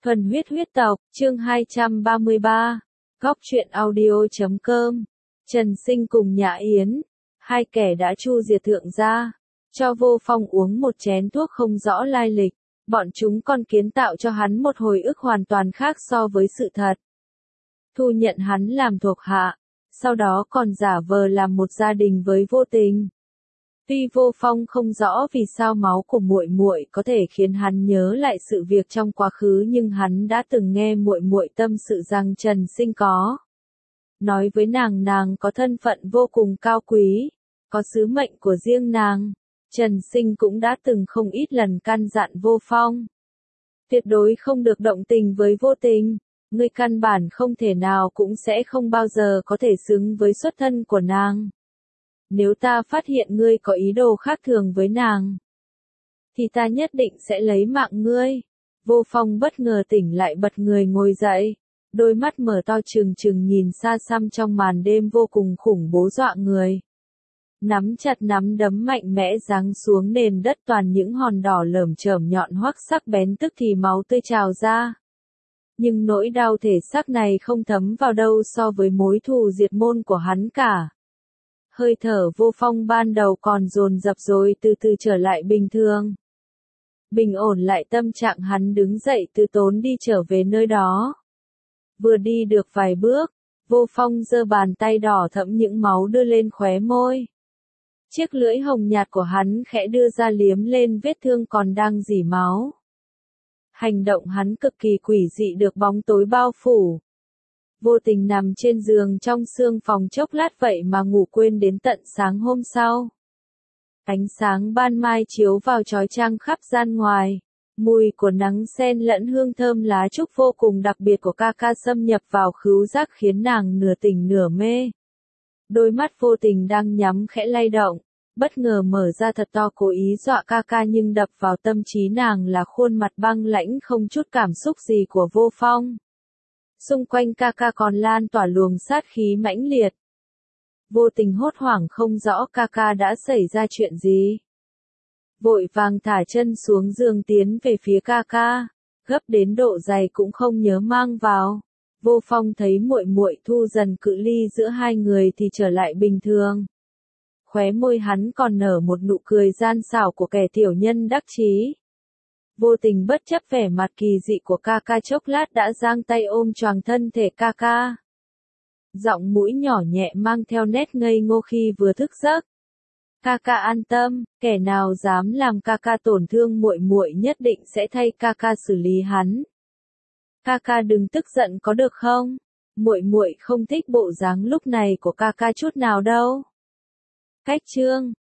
Thuần huyết huyết tộc, chương 233, góc truyện audio.com. Trần Sinh cùng Nhã Yến, hai kẻ đã chu diệt thượng gia, cho Vô Phong uống một chén thuốc không rõ lai lịch, bọn chúng còn kiến tạo cho hắn một hồi ức hoàn toàn khác so với sự thật. Thu nhận hắn làm thuộc hạ, sau đó còn giả vờ làm một gia đình với Vô Tình. Tuy Vô Phong không rõ vì sao máu của muội muội có thể khiến hắn nhớ lại sự việc trong quá khứ, nhưng hắn đã từng nghe muội muội tâm sự rằng Trần Sinh có nói với nàng có thân phận vô cùng cao quý, có sứ mệnh của riêng nàng. Trần Sinh cũng đã từng không ít lần căn dặn Vô Phong tuyệt đối không được động tình với Vô Tình, ngươi căn bản không thể nào cũng sẽ không bao giờ có thể xứng với xuất thân của nàng. Nếu ta phát hiện ngươi có ý đồ khác thường với nàng, thì ta nhất định sẽ lấy mạng ngươi. Vô Phong bất ngờ tỉnh lại, bật người ngồi dậy, đôi mắt mở to trừng trừng nhìn xa xăm trong màn đêm vô cùng khủng bố dọa người. Nắm chặt nắm đấm mạnh mẽ giáng xuống nền đất, toàn những hòn đỏ lởm chởm nhọn hoắt sắc bén, tức thì máu tươi trào ra. Nhưng nỗi đau thể xác này không thấm vào đâu so với mối thù diệt môn của hắn cả. Hơi thở Vô Phong ban đầu còn dồn dập rồi từ từ trở lại bình thường. Bình ổn lại tâm trạng, hắn đứng dậy từ tốn đi trở về nơi đó. Vừa đi được vài bước, Vô Phong giơ bàn tay đỏ thẫm những máu đưa lên khóe môi. Chiếc lưỡi hồng nhạt của hắn khẽ đưa ra liếm lên vết thương còn đang rỉ máu. Hành động hắn cực kỳ quỷ dị, được bóng tối bao phủ. Vô Tình nằm trên giường trong sương phòng chốc lát vậy mà ngủ quên đến tận sáng hôm sau. Ánh sáng ban mai chiếu vào chói chang khắp gian ngoài. Mùi của nắng sen lẫn hương thơm lá trúc vô cùng đặc biệt của ca ca xâm nhập vào khứu giác, khiến nàng nửa tỉnh nửa mê. Đôi mắt Vô Tình đang nhắm khẽ lay động, bất ngờ mở ra thật to, cố ý dọa ca ca, nhưng đập vào tâm trí nàng là khuôn mặt băng lãnh không chút cảm xúc gì của Vô Phong. Xung quanh ca ca còn lan tỏa luồng sát khí mãnh liệt. Vô Tình hốt hoảng không rõ ca ca đã xảy ra chuyện gì. Vội vàng thả chân xuống giường tiến về phía ca ca, gấp đến độ giày cũng không nhớ mang vào. Vô Phong thấy muội muội thu dần cự ly giữa hai người thì trở lại bình thường. Khóe môi hắn còn nở một nụ cười gian xảo của kẻ tiểu nhân đắc chí. Vô Tình bất chấp vẻ mặt kỳ dị của ca ca, chốc lát đã giang tay ôm choàng thân thể ca ca. Giọng mũi nhỏ nhẹ mang theo nét ngây ngô khi vừa thức giấc. Ca ca an tâm, kẻ nào dám làm ca ca tổn thương muội muội nhất định sẽ thay ca ca xử lý hắn. Ca ca đừng tức giận có được không? Muội muội không thích bộ dáng lúc này của ca ca chút nào đâu. Cách chương